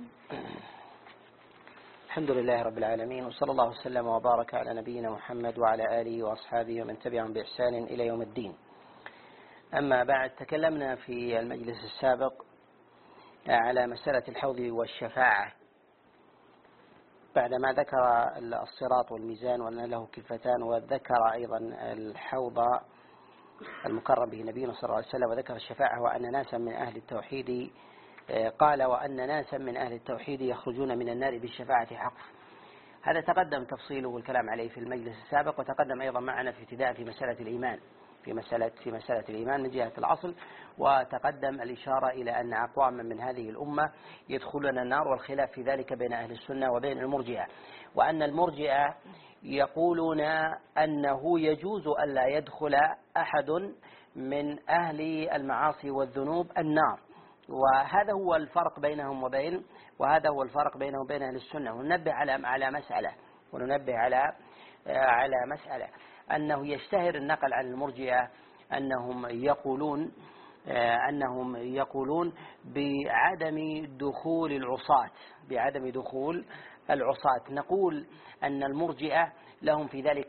الحمد لله رب العالمين، وصلى الله وسلم وبارك على نبينا محمد وعلى آله وأصحابه ومن تبعهم بإحسان إلى يوم الدين. أما بعد، تكلمنا في المجلس السابق على مسألة الحوض والشفاعة بعدما ذكر الصراط والميزان وأن له كفتان، وذكر أيضا الحوض المكرم به نبينا صلى الله عليه وسلم، وذكر الشفاعة وأن ناسا من أهل التوحيد قال وأن ناسا من أهل التوحيد يخرجون من النار بالشفاعة حق. هذا تقدم تفصيله والكلام عليه في المجلس السابق، وتقدم أيضا معنا في ابتداء في مسألة الإيمان في مسألة الإيمان من جهة الأصل، وتقدم الإشارة إلى أن أقواما من هذه الأمة يدخلون النار، والخلاف في ذلك بين أهل السنة وبين المرجئة، وأن المرجئة يقولون أنه يجوز ألا يدخل أحد من أهل المعاصي والذنوب النار، وهذا هو الفرق بينهم وبين أهل السنة. وننبه على مسألة أنه يشتهر النقل عن المرجئة أنهم يقولون بعدم دخول العصاة. نقول أن المرجئة لهم في ذلك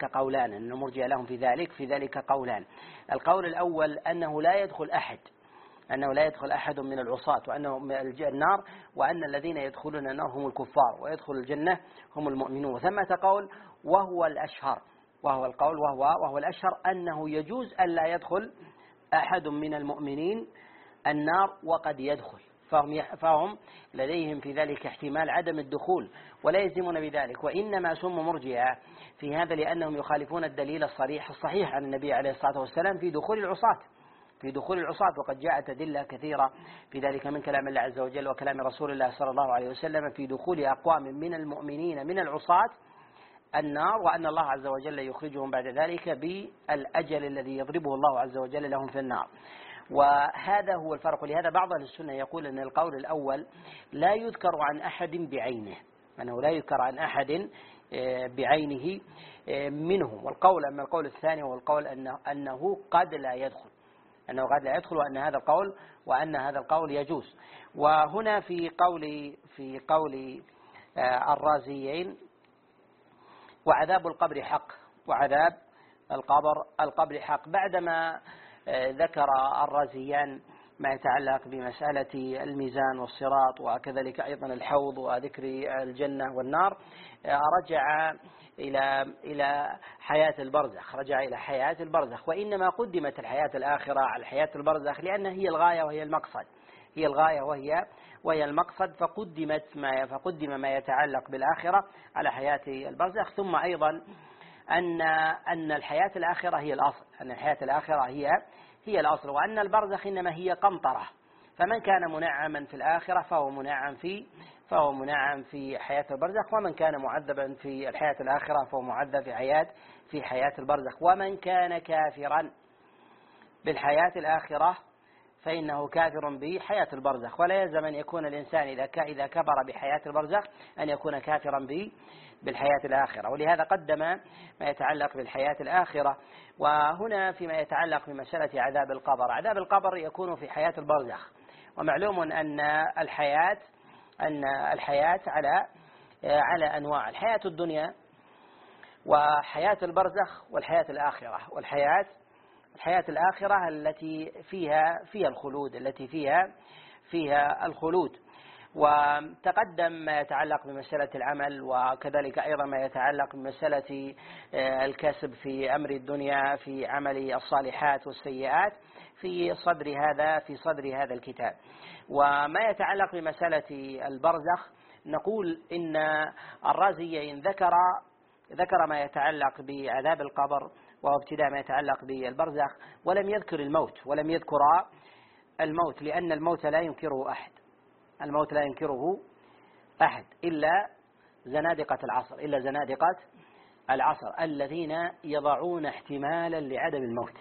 قولان. القول الأول أنه لا يدخل أحد من العصاة، وأنه النار، وأن الذين يدخلون النار هم الكفار ويدخل الجنة هم المؤمنون. وثمة قول وهو الأشهر أنه يجوز ألا يدخل أحد من المؤمنين النار وقد يدخل، فهم لديهم في ذلك احتمال عدم الدخول ولا يلزمون بذلك، وإنما سموا مرجئة في هذا لأنهم يخالفون الدليل الصحيح عن النبي عليه الصلاة والسلام في دخول العصاة، وقد جاءت أدلة كثيرة في ذلك من كلام الله عز وجل وكلام رسول الله صلى الله عليه وسلم في دخول أقوام من المؤمنين من العصاة النار، وأن الله عز وجل يخرجهم بعد ذلك بالأجل الذي يضربه الله عز وجل لهم في النار. وهذا هو الفرق. لهذا بعض أهل السنة يقول أن القول الأول لا يذكر عن أحد بعينه، أنه لا يذكر عن أحد بعينه منهم. أما القول الثاني هو القول أنه قد لا يدخل، وأن هذا القول يجوز. وهنا في قول الرازيين وعذاب القبر حق، بعدما ذكر الرازيان ما يتعلق بمسألة الميزان والصراط وكذلك أيضا الحوض وذكر الجنة والنار، رجع إلى حياة البرزخ، وإنما قدمت الحياة الآخرة على الحياة البرزخ لأنها هي الغاية وهي المقصد، فقدم ما يتعلق بالآخرة على حياة البرزخ. ثم أيضا أن الحياة الآخرة هي الأصل، وأن البرزخ إنما هي قنطرة، فمن كان منعما في الآخرة فهو منعم في حياة البرزخ، ومن كان معذبا في الحياة الآخرة فهو معذب في حياة البرزخ. ومن كان كافرا بالحياة الآخرة فإنه كافر بحياة البرزخ، ولا يلزم أن يكون الإنسان إذا كفر بحياة البرزخ أن يكون كافرا بالحياة الآخرة. ولهذا قدم ما يتعلق بالحياة الآخرة. وهنا فيما يتعلق بمسألة عذاب القبر يكون في حياة البرزخ، ومعلوم أن الحياة على أنواع: الحياة الدنيا وحياة البرزخ والحياة الآخرة، الحياة الآخرة التي فيها الخلود. وتقدم ما يتعلق بمسألة العمل، وكذلك أيضا ما يتعلق بمسألة الكسب في أمر الدنيا في عمل الصالحات والسيئات في صدر هذا الكتاب. وما يتعلق بمسألة البرزخ نقول إن الرازي ذكر ما يتعلق بعذاب القبر وابتداء ما يتعلق بالبرزخ، ولم يذكر الموت، لأن الموت لا ينكره أحد إلا زنادقة العصر الذين يضعون احتمالا لعدم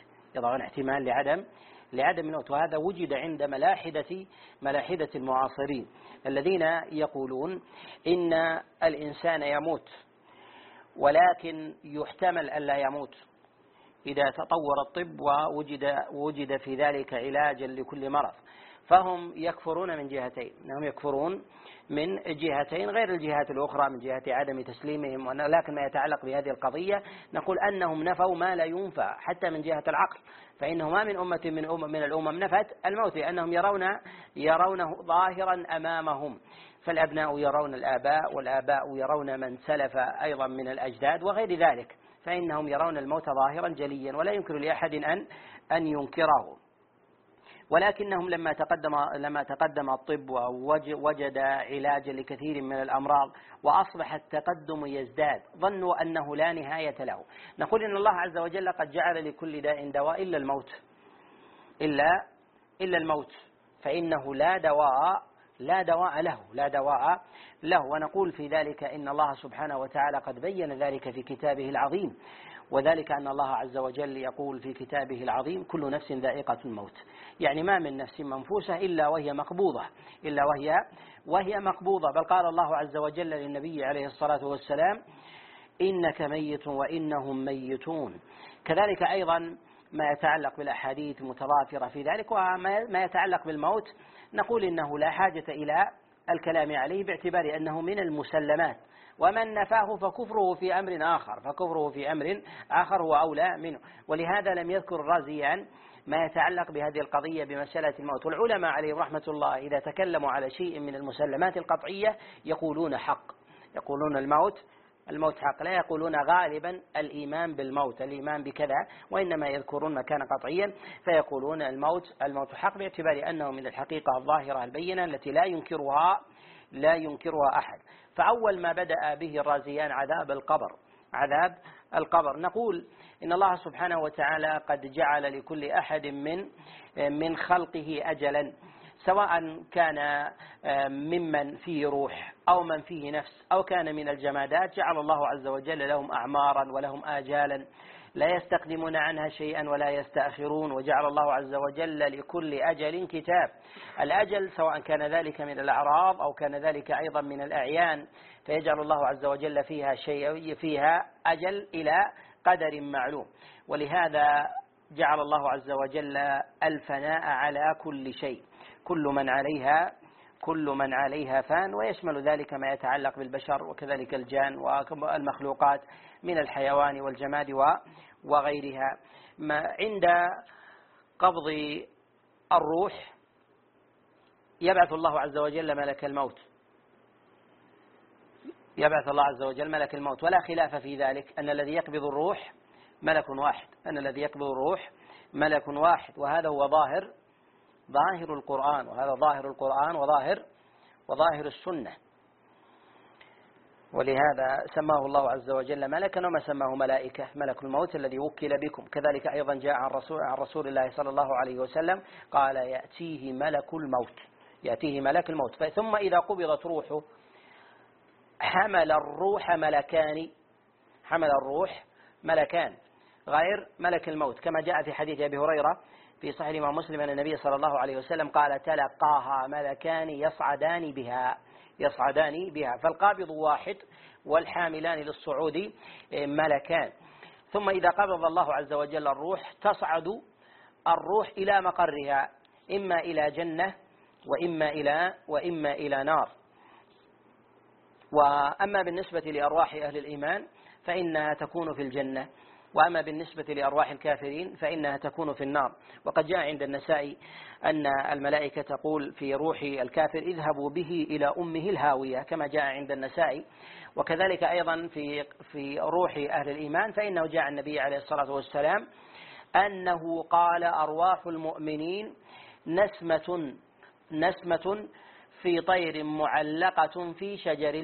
الموت، وهذا وجد عند ملاحدة المعاصرين الذين يقولون إن الإنسان يموت ولكن يحتمل ألا يموت إذا تطور الطب ووجد في ذلك علاجا لكل مرض. فهم يكفرون من جهتين: انهم يكفرون من جهتين غير الجهات الأخرى من جهة عدم تسليمهم، لكن ما يتعلق بهذه القضية نقول أنهم نفوا ما لا ينفى حتى من جهة العقل، فإنه ما من أمة من الأمم نفت الموت، لأنهم يرونه ظاهرا أمامهم، فالأبناء يرون الآباء، والآباء يرون من سلف أيضا من الأجداد وغير ذلك، فإنهم يرون الموت ظاهرا جليا ولا يمكن لأحد أن ينكره. ولكنهم لما تقدم الطب ووجد علاجا لكثير من الأمراض وأصبح التقدم يزداد ظنوا أنه لا نهاية له. نقول إن الله عز وجل قد جعل لكل داء دواء إلا الموت، إلا الموت، فإنه لا دواء له. ونقول في ذلك إن الله سبحانه وتعالى قد بين ذلك في كتابه العظيم، وذلك أن الله عز وجل يقول في كتابه العظيم: كل نفس ذائقة الموت، يعني ما من نفس منفوسة إلا وهي مقبوضة. بل قال الله عز وجل للنبي عليه الصلاة والسلام: إنك ميت وإنهم ميتون. كذلك أيضا ما يتعلق بالأحاديث المتضافرة في ذلك وما يتعلق بالموت نقول إنه لا حاجة إلى الكلام عليه باعتبار أنه من المسلمات، ومن نفاه فكفره في أمر آخر هو أولى منه. ولهذا لم يذكر الرازي ما يتعلق بهذه القضية بمسألة الموت. والعلماء عليهم رحمة الله إذا تكلموا على شيء من المسلمات القطعية يقولون حق، يقولون الموت حق، لا يقولون غالبا الإيمان بالموت، الإيمان بكذا، وإنما يذكرون ما كان قطعيا فيقولون الموت حق، باعتبار أنه من الحقيقة الظاهرة البينة التي لا ينكرها أحد. فأول ما بدأ به الرازيان عذاب القبر. نقول إن الله سبحانه وتعالى قد جعل لكل أحد من خلقه أجلا، سواء كان ممن فيه روح أو من فيه نفس أو كان من الجمادات، جعل الله عز وجل لهم أعمارا ولهم آجالا لا يستقدمون عنها شيئا ولا يستأخرون، وجعل الله عز وجل لكل أجل كتاب. الأجل سواء كان ذلك من الأعراض أو كان ذلك أيضا من الأعيان، فيجعل الله عز وجل فيها أجل إلى قدر معلوم. ولهذا جعل الله عز وجل الفناء على كل شيء، كل من عليها فان، ويشمل ذلك ما يتعلق بالبشر وكذلك الجان والمخلوقات من الحيوان والجماد وغيرها. عند قبض الروح يبعث الله عز وجل ملك الموت، ولا خلاف في ذلك أن الذي يقبض الروح ملك واحد، وهذا هو ظاهر القرآن، وظاهر السنة. ولهذا سماه الله عز وجل ملكا وما سماه ملائكة، ملك الموت الذي وكل بكم. كذلك أيضا جاء عن رسول الله صلى الله عليه وسلم قال: يأتيه ملك الموت ثم إذا قبضت روحه حمل الروح ملكان غير ملك الموت، كما جاء في حديث أبي هريرة في صحيح الإمام مسلم أن النبي صلى الله عليه وسلم قال: تلقاها ملكان يصعدان بها، فالقابض واحد والحاملان للصعود ملكان. ثم إذا قبض الله عز وجل الروح تصعد الروح إلى مقرها، إما إلى جنة وإما إلى نار. وأما بالنسبة لأرواح أهل الإيمان فإنها تكون في الجنة، وأما بالنسبة لأرواح الكافرين فإنها تكون في النار. وقد جاء عند النسائي أن الملائكة تقول في روح الكافر: اذهبوا به إلى أمه الهاوية، كما جاء عند النسائي. وكذلك أيضا في روح أهل الإيمان فإنه جاء النبي عليه الصلاة والسلام أنه قال: أرواح المؤمنين نسمة في طير معلقة في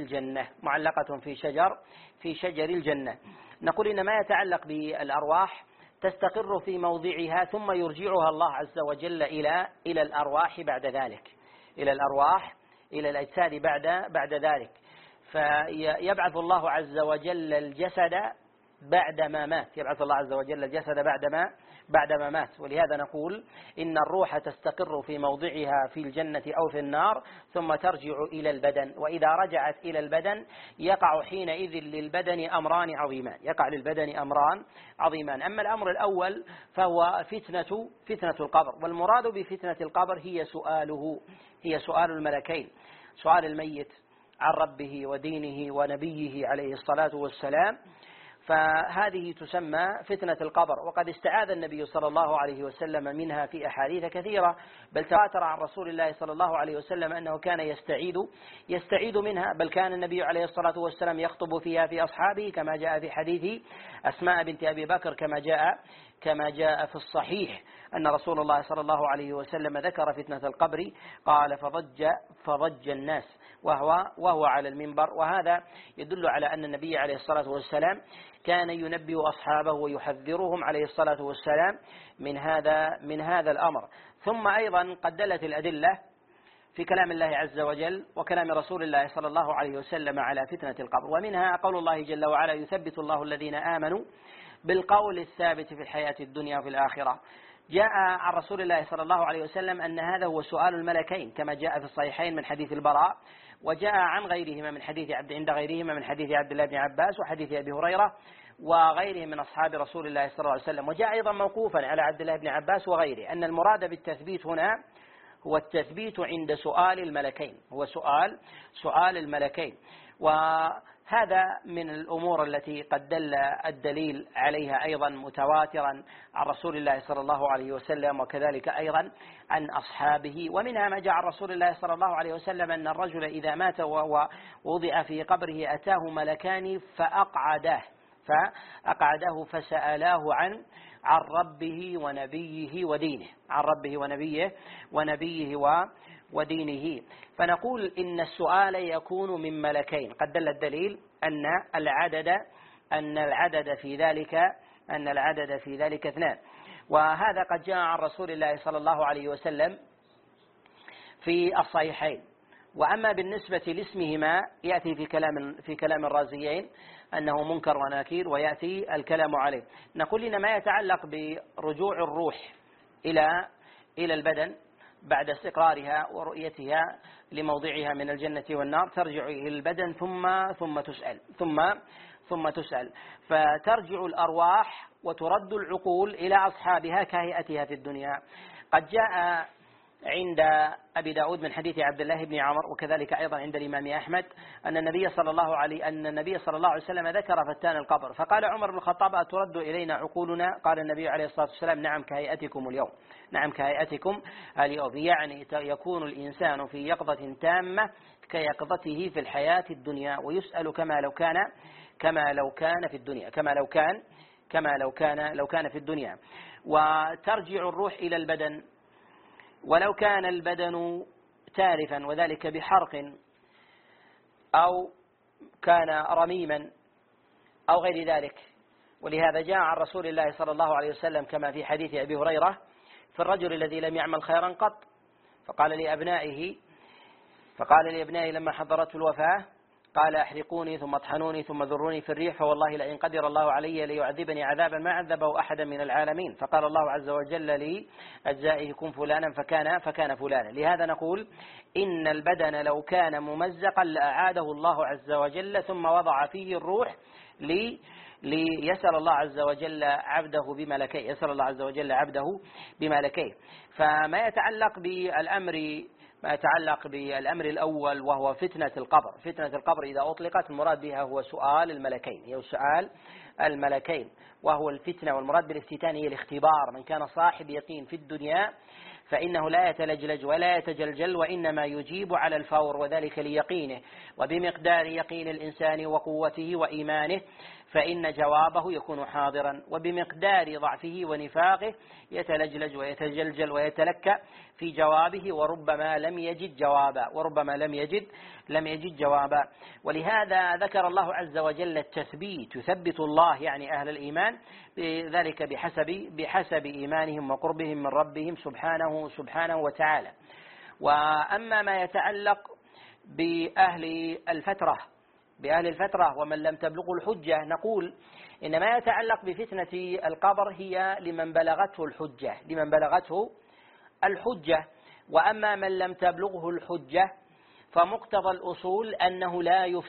شجر الجنة. نقول إن ما يتعلق بالأرواح تستقر في موضعها ثم يرجعها الله عز وجل إلى الأرواح بعد ذلك، إلى الأجساد بعد ذلك. فيبعث الله عز وجل الجسد بعدما مات، ولهذا نقول إن الروح تستقر في موضعها في الجنة أو في النار ثم ترجع إلى البدن، وإذا رجعت إلى البدن يقع حينئذ للبدن أمران عظيمان. أما الأمر الأول فهو فتنة القبر، والمراد بفتنة القبر هي سؤال الملكين. سؤال الميت عن ربه ودينه ونبيه عليه الصلاة والسلام، فهذه تسمى فتنة القبر. وقد استعاذ النبي صلى الله عليه وسلم منها في أحاديث كثيرة، بل تواتر عن رسول الله صلى الله عليه وسلم أنه كان يستعيذ منها، بل كان النبي عليه الصلاة والسلام يخطب فيها في أصحابه كما جاء في حديث أسماء بنت أبي بكر، كما جاء في الصحيح أن رسول الله صلى الله عليه وسلم ذكر فتنة القبر، قال فضج الناس وهو على المنبر. وهذا يدل على أن النبي عليه الصلاة والسلام كان ينبه أصحابه ويحذرهم عليه الصلاة والسلام من هذا الأمر. ثم أيضا قد دلت الأدلة في كلام الله عز وجل وكلام رسول الله صلى الله عليه وسلم على فتنة القبر، ومنها قول الله جل وعلا: يثبت الله الذين آمنوا بالقول الثابت في الحياة الدنيا وفي الآخرة. جاء عن رسول الله صلى الله عليه وسلم أن هذا هو سؤال الملكين كما جاء في الصحيحين من حديث البراء، وجاء عن غيرهما من حديث عند غيرهما من حديث عبد الله بن عباس وحديث أبي هريرة وغيرهم من أصحاب رسول الله صلى الله عليه وسلم. وجاء أيضا موقوفا على عبد الله بن عباس وغيره أن المراد بالتثبيت هنا هو التثبيت عند سؤال الملكين، هو سؤال الملكين. وهذا من الأمور التي قد دل الدليل عليها أيضا متواترا عن رسول الله صلى الله عليه وسلم، وكذلك أيضا عن أصحابه. ومنها ما جاء عن رسول الله صلى الله عليه وسلم أن الرجل إذا مات ووضع في قبره أتاه ملكان فأقعده فسألاه عن ربه ونبيه ودينه، عن ربه ونبيه ودينه. فنقول إن السؤال يكون من ملكين. قد دل الدليل أن العدد في ذلك 2. وهذا قد جاء عن رسول الله صلى الله عليه وسلم في الصحيحين. وأما بالنسبة لاسمهما يأتي في كلام الرازيين أنه منكر ونكير، ويأتي الكلام عليه. نقول إن ما يتعلق برجوع الروح إلى البدن بعد استقرارها ورؤيتها لموضعها من الجنة والنار، ترجع إلى البدن ثم تسأل، فترجع الأرواح وترد العقول إلى أصحابها كهيئتها في الدنيا. قد جاء عند أبي داود من حديث عبد الله بن عمر، وكذلك أيضا عند الإمام أحمد، أن النبي صلى الله عليه وسلم ذكر فتان القبر، فقال عمر بن الخطاب: أترد إلينا عقولنا؟ قال النبي عليه الصلاة والسلام: نعم كهيئتكم اليوم. يعني يكون الإنسان في يقظة تامة كيقظته في الحياة الدنيا، ويسأل كما لو كان في الدنيا. وترجع الروح إلى البدن ولو كان البدن تالفا، وذلك بحرق أو كان رميما أو غير ذلك. ولهذا جاء عن رسول الله صلى الله عليه وسلم كما في حديث أبي هريرة في الرجل الذي لم يعمل خيرا قط، فقال لأبنائه لما حضرته الوفاة، قال: أحرقوني ثم اطحنوني ثم ذروني في الريح، فوالله لئن قدر الله علي ليعذبني عذابا ما عذبه أحدا من العالمين. فقال الله عز وجل لأجزائه: كن فلانا فكان فلانا. لهذا نقول إن البدن لو كان ممزقا لأعاده الله عز وجل ثم وضع فيه الروح ليسأل الله عز وجل عبده بملكيه. فما يتعلق بالأمر الأول وهو فتنة القبر إذا أطلقت المراد بها هو سؤال الملكين، وهو الفتنة. والمراد بالافتتان هي الاختبار. من كان صاحب يقين في الدنيا فإنه لا يتلجلج ولا يتجلجل، وإنما يجيب على الفور، وذلك ليقينه. وبمقدار يقين الإنسان وقوته وإيمانه فإن جوابه يكون حاضرا، وبمقدار ضعفه ونفاقه يتلجلج ويتجلجل ويتلكأ في جوابه، وربما لم يجد جوابا. ولهذا ذكر الله عز وجل التثبيت، يثبت الله يعني أهل الإيمان بذلك بحسب إيمانهم وقربهم من ربهم سبحانه وتعالى. وأما ما يتعلق بأهل الفترة ومن لم تبلغه الحجة، نقول إن ما يتعلق بفتنة القبر هي لمن بلغته الحجة. وأما من لم تبلغه الحجة فمقتضى الأصول أنه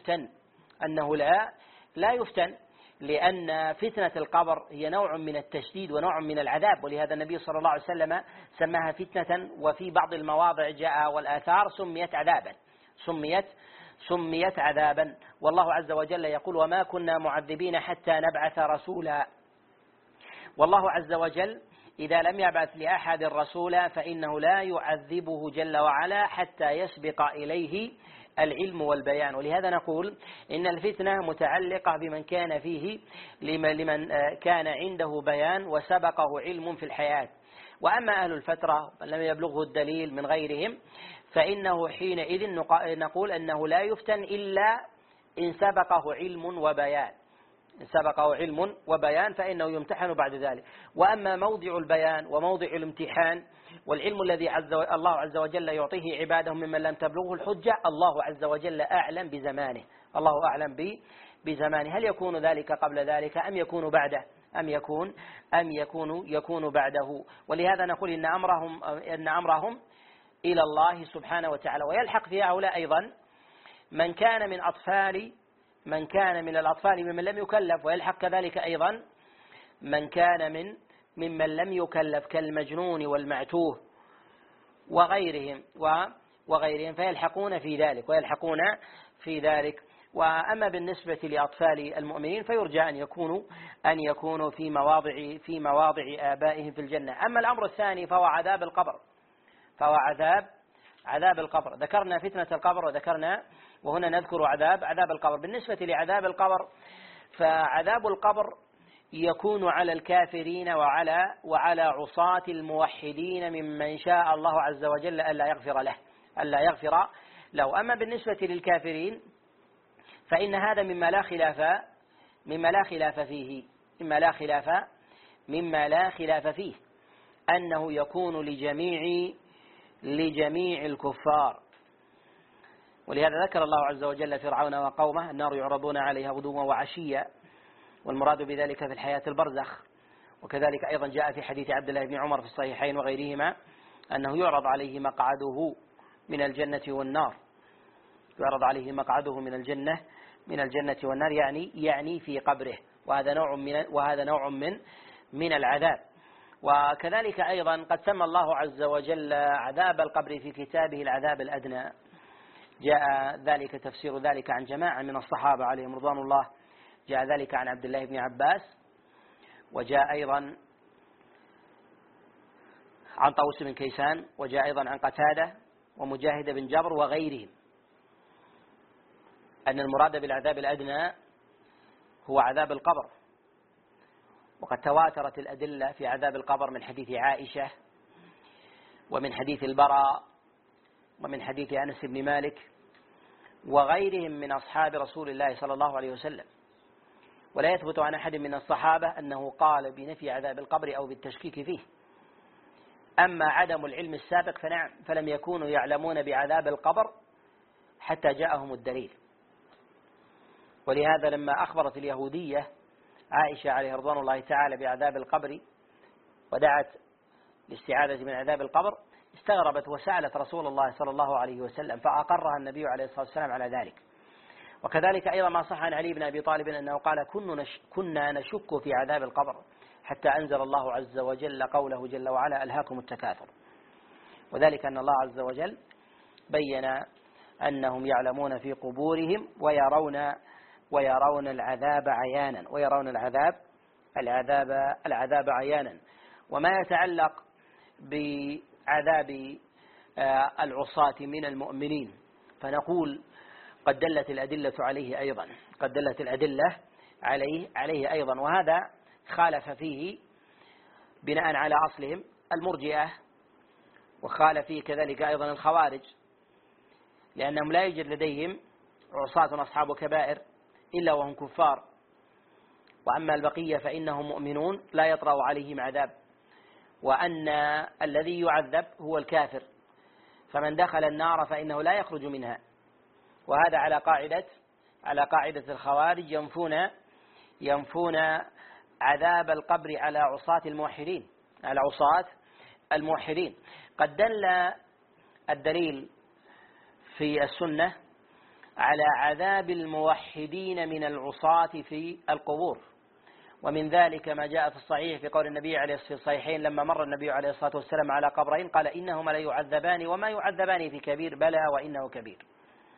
لا يفتن، لأن فتنة القبر هي نوع من التشديد ونوع من العذاب. ولهذا النبي صلى الله عليه وسلم سماها فتنة، وفي بعض المواضع جاء والآثار سميت عذابا، سميت عذابا. والله عز وجل يقول وما كنا معذبين حتى نبعث رسولا. والله عز وجل إذا لم يبعث لأحد رسولا فإنه لا يعذبه جل وعلا حتى يسبق إليه العلم والبيان. ولهذا نقول إن الفتنة متعلقة بمن كان فيه لمن كان عنده بيان وسبقه علم في الحياة. وأما أهل الفترة من لم يبلغه الدليل من غيرهم فإنه حينئذ نقول أنه لا يفتن إلا إن سبقه علم وبيان. إن سبقه علم وبيان فإنه يمتحن بعد ذلك. وأما موضع البيان وموضع الامتحان والعلم الذي الله عز وجل يعطيه عباده ممن لم تبلغه الحجة بعده الله عز وجل أعلم بزمانه. الله أعلم بزمانه. هل يكون ذلك قبل ذلك أم يكون بعده أم يكون بعده. ولهذا نقول إن أمرهم إلى الله سبحانه وتعالى. ويلحق في هؤلاء أيضا من كان من الأطفال ممن لم يكلف. ويلحق كذلك أيضا من كان ممن لم يكلف كالمجنون والمعتوه وغيرهم فيلحقون في ذلك. وأما بالنسبة لأطفال المؤمنين فيرجى أن يكونوا في مواضع آبائهم في الجنة. أما الأمر الثاني فهو عذاب القبر. ذكرنا فتنة القبر وهنا نذكر عذاب القبر. بالنسبة لعذاب القبر فعذاب القبر يكون على الكافرين وعلى عصاة الموحدين ممن شاء الله عز وجل ألا يغفر له. أما بالنسبة للكافرين فإن هذا مما لا خلاف فيه أنه يكون لجميع الكفار. ولهذا ذكر الله عز وجل فرعون وقومه النار يعرضون عليها غدوا وعشيا والمراد بذلك في الحياة البرزخ. وكذلك أيضا جاء في حديث عبد الله بن عمر في الصحيحين وغيرهما أنه يعرض عليه مقعده من الجنة والنار. يعرض عليه مقعده من الجنة والنار يعني في قبره. وهذا نوع من العذاب. وكذلك أيضا قد سمى الله عز وجل عذاب القبر في كتابه العذاب الأدنى. جاء ذلك تفسير ذلك عن جماعة من الصحابة عليهم رضوان الله. جاء ذلك عن عبد الله بن عباس وجاء أيضا عن طاووس بن كيسان وجاء أيضا عن قتادة ومجاهد بن جبر وغيرهم أن المراد بالعذاب الأدنى هو عذاب القبر. وقد تواترت الأدلة في عذاب القبر من حديث عائشة ومن حديث البراء ومن حديث أنس بن مالك وغيرهم من أصحاب رسول الله صلى الله عليه وسلم. ولا يثبت عن أحد من الصحابة أنه قال بنفي عذاب القبر أو بالتشكيك فيه. أما عدم العلم السابق فنعم، فلم يكونوا يعلمون بعذاب القبر حتى جاءهم الدليل. ولهذا لما أخبرت اليهودية عائشة عليه رضوان الله تعالى بعذاب القبر ودعت لاستعاذة من عذاب القبر استغربت وسألت رسول الله صلى الله عليه وسلم فأقرها النبي عليه الصلاة والسلام على ذلك. وكذلك أيضا ما صح عن علي بن أبي طالب أنه قال كنا نشك في عذاب القبر حتى أنزل الله عز وجل قوله جل وعلا ألهاكم التكاثر. وذلك أن الله عز وجل بين أنهم يعلمون في قبورهم ويرون العذاب عيانا العذاب عيانا. وما يتعلق بعذاب العصاة من المؤمنين فنقول قد دلت الأدلة عليه أيضا. وهذا خالف فيه بناء على أصلهم المرجئة، وخالف فيه كذلك أيضا الخوارج، لأنهم لا يوجد لديهم عصاة أصحاب كبائر إلا وهم كفار، وأما البقية فإنهم مؤمنون لا يطرأ عليهم عذاب، وأن الذي يعذب هو الكافر، فمن دخل النار فإنه لا يخرج منها. وهذا على قاعدة الخوارج ينفون عذاب القبر على عصاة الموحدين. قد دل الدليل في السنة على عذاب الموحدين من العصاة في القبور، ومن ذلك ما جاء في الصحيح في قول النبي عليه الصحيحين لما مر النبي عليه الصلاة والسلام على قبرين قال إنهما لا يعذبان وما يعذبان في كبير بلى وإنه كبير.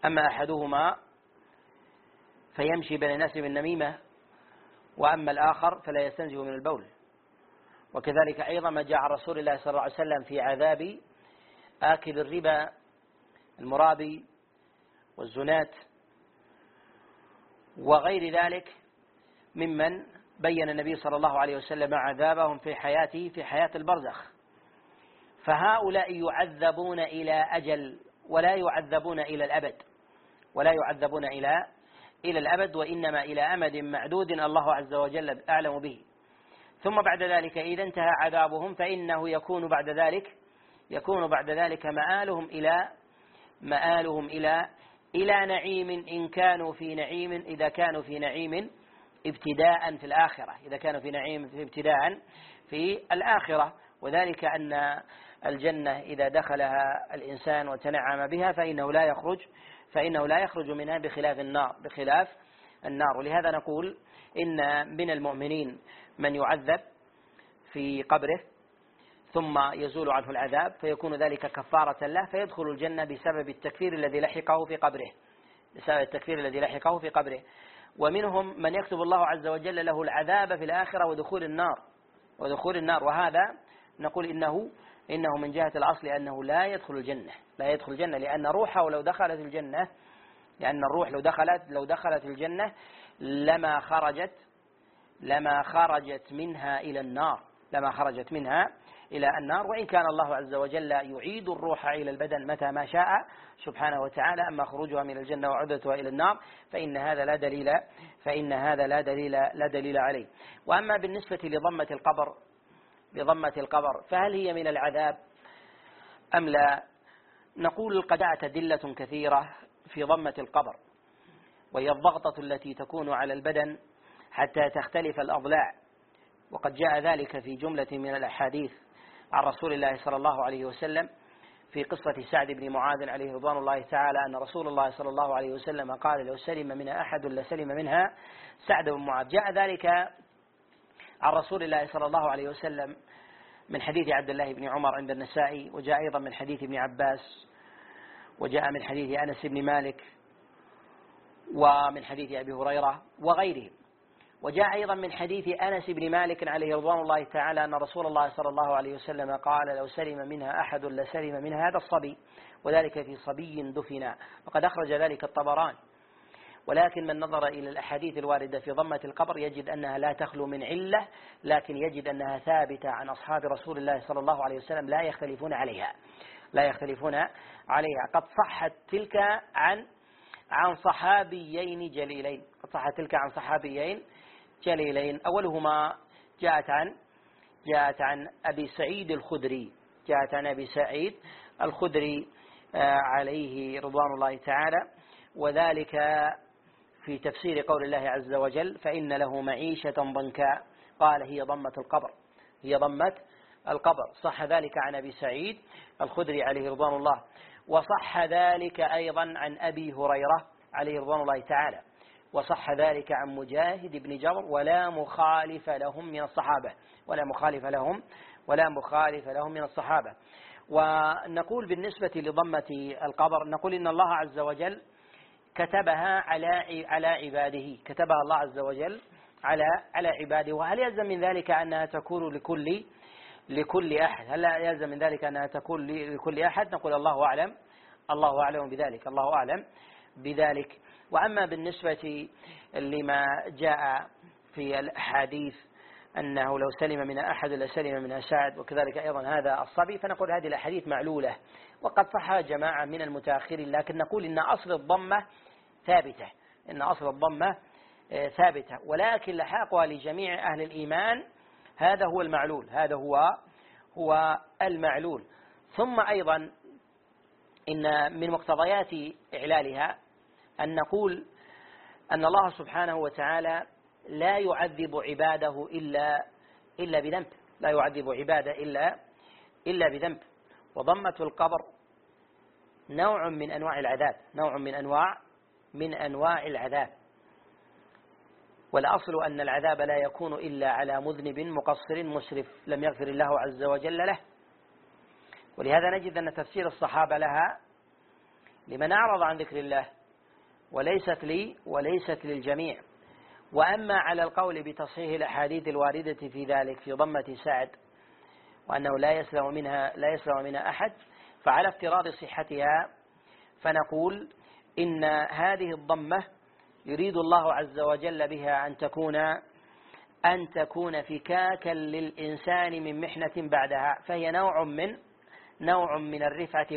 أما أحدهما فيمشي بين الناس بالنميمة، وأما الآخر فلا يستنزه من البول. وكذلك أيضا ما جاء عن رسول الله صلى الله عليه وسلم في عذاب آكل الربا المرابي والزنات وغير ذلك ممن بين النبي صلى الله عليه وسلم عذابهم في حياة البرزخ. فهؤلاء يعذبون إلى أجل ولا يعذبون إلى الأبد، وإنما إلى أمد معدود الله عز وجل أعلم به. ثم بعد ذلك إذا انتهى عذابهم فإنه يكون بعد ذلك مآلهم إلى نعيم إن كانوا في نعيم، إذا كانوا في نعيم ابتداء في الآخرة، ابتداء في الآخرة. وذلك أن الجنة إذا دخلها الإنسان وتنعم بها فإنه لا يخرج منها بخلاف النار. ولهذا نقول إن من المؤمنين من يعذب في قبره ثم يزول عنه العذاب فيكون ذلك كفارة له فيدخل الجنة بسبب التكفير الذي لحقه في قبره. ومنهم من يكتب الله عز وجل له العذاب في الآخرة ودخول النار، وهذا نقول إنه من جهة الأصل أنه لا يدخل الجنة، لأن روحه لو دخلت الجنة، لأن الروح لو دخلت الجنة لما خرجت منها إلى النار، وإن كان الله عز وجل يعيد الروح إلى البدن متى ما شاء سبحانه وتعالى. أما خروجها من الجنة وعودتها إلى النار فإن هذا لا دليل عليه. وأما بالنسبة لضمة القبر فهل هي من العذاب أم لا؟ نقول قد جاءت أدلة كثيرة في ضمة القبر، وهي الضغطة التي تكون على البدن حتى تختلف الأضلاع، وقد جاء ذلك في جملة من الأحاديث عن رسول الله صلى الله عليه وسلم في قصة سعد بن معاذ عليه رضوان الله تعالى أن رسول الله صلى الله عليه وسلم قال لو سلم منها أحد لسلم منها سعد بن معاذ. جاء ذلك عن رسول الله صلى الله عليه وسلم من حديث عبد الله بن عمر عند النسائي، وجاء أيضا من حديث ابن عباس، وجاء من حديث أنس بن مالك، ومن حديث أبي هريرة وغيرهم. وجاء أيضا من حديث أنس بن مالك عليه رضوان الله تعالى أن رسول الله صلى الله عليه وسلم قال لو سلم منها أحد لسلم منها هذا الصبي، وذلك في صبي دفن، وقد أخرج ذلك الطبراني. ولكن من نظر إلى الأحاديث الواردة في ضمة القبر يجد أنها لا تخلو من علة، لكن يجد أنها ثابتة عن أصحاب رسول الله صلى الله عليه وسلم لا يختلفون عليها. قد صحت تلك عن صحابيين جليلين. أولهما جاءت عن أبي سعيد الخدري عليه رضوان الله تعالى، وذلك في تفسير قول الله عز وجل فإن له معيشة ضنكا، قال هي ضمة القبر. صح ذلك عن أبي سعيد الخدري عليه رضوان الله، وصح ذلك أيضا عن أبي هريرة عليه رضوان الله تعالى، وصح ذلك عن مجاهد بن جبر، ولا مخالف لهم من الصحابة. ونقول بالنسبة لضمة القبر نقول إن الله عز وجل كتبها على عباده، كتبها الله عز وجل على عباده. وهل يلزم من ذلك أنها تكون لكل أحد؟ هل يلزم من ذلك أنها تكون لكل أحد؟ نقول الله أعلم بذلك. وأما بالنسبة لما جاء في الأحاديث أنه لو سلم من أحد لسلم من سعد، وكذلك أيضا هذا الصبي، فنقول هذه الأحاديث معلولة، وقد صح جماعة من المتأخرين، لكن نقول إن أصل الضمة ثابتة، ولكن لحاقها لجميع أهل الإيمان هذا هو المعلول. ثم أيضا إن من مقتضيات إعلالها أن نقول أن الله سبحانه وتعالى لا يعذب عباده إلا بذنب، وضمة القبر نوع من أنواع العذاب، والأصل أن العذاب لا يكون إلا على مذنب مقصر مسرف لم يغفر الله عز وجل له. ولهذا نجد أن تفسير الصحابة لها لمن أعرض عن ذكر الله، وليست لي وليست للجميع. وأما على القول بتصحيح الأحاديث الواردة في ذلك في ضمة سعد وأنه لا يسلم منها أحد، فعلى افتراض صحتها فنقول إن هذه الضمة يريد الله عز وجل بها أن تكون فكاكا للإنسان من محنة بعدها، فهي نوع من الرفعة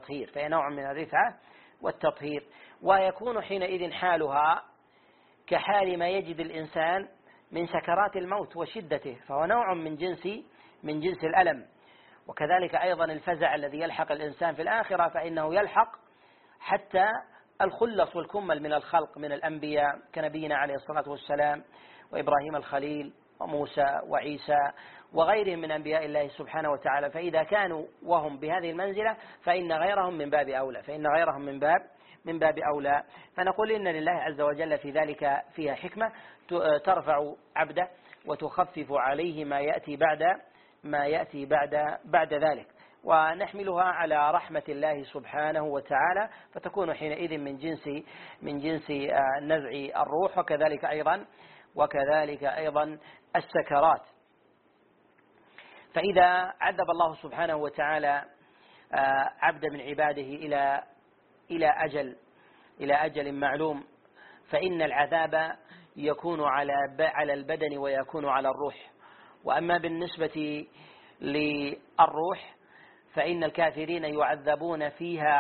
والتطهير، ويكون حينئذ حالها كحال ما يجد الإنسان من سكرات الموت وشدته، فهو نوع من جنس الألم. وكذلك أيضا الفزع الذي يلحق الإنسان في الآخرة، فإنه يلحق حتى الخلص والكمل من الخلق من الأنبياء كنبينا عليه الصلاة والسلام وإبراهيم الخليل وموسى وعيسى وغيرهم من أنبياء الله سبحانه وتعالى. فإذا كانوا وهم بهذه المنزلة فإن غيرهم من باب أولى. فنقول إن لله عز وجل في ذلك فيها حكمة ترفع عبده وتخفف عليه ما يأتي بعد ذلك، ونحملها على رحمة الله سبحانه وتعالى، فتكون حينئذ من جنس نزع الروح، وكذلك أيضا السكرات. فإذا عذب الله سبحانه وتعالى عبد من عباده إلى أجل معلوم، فإن العذاب يكون على البدن ويكون على الروح. وأما بالنسبة للروح فإن الكافرين يعذبون فيها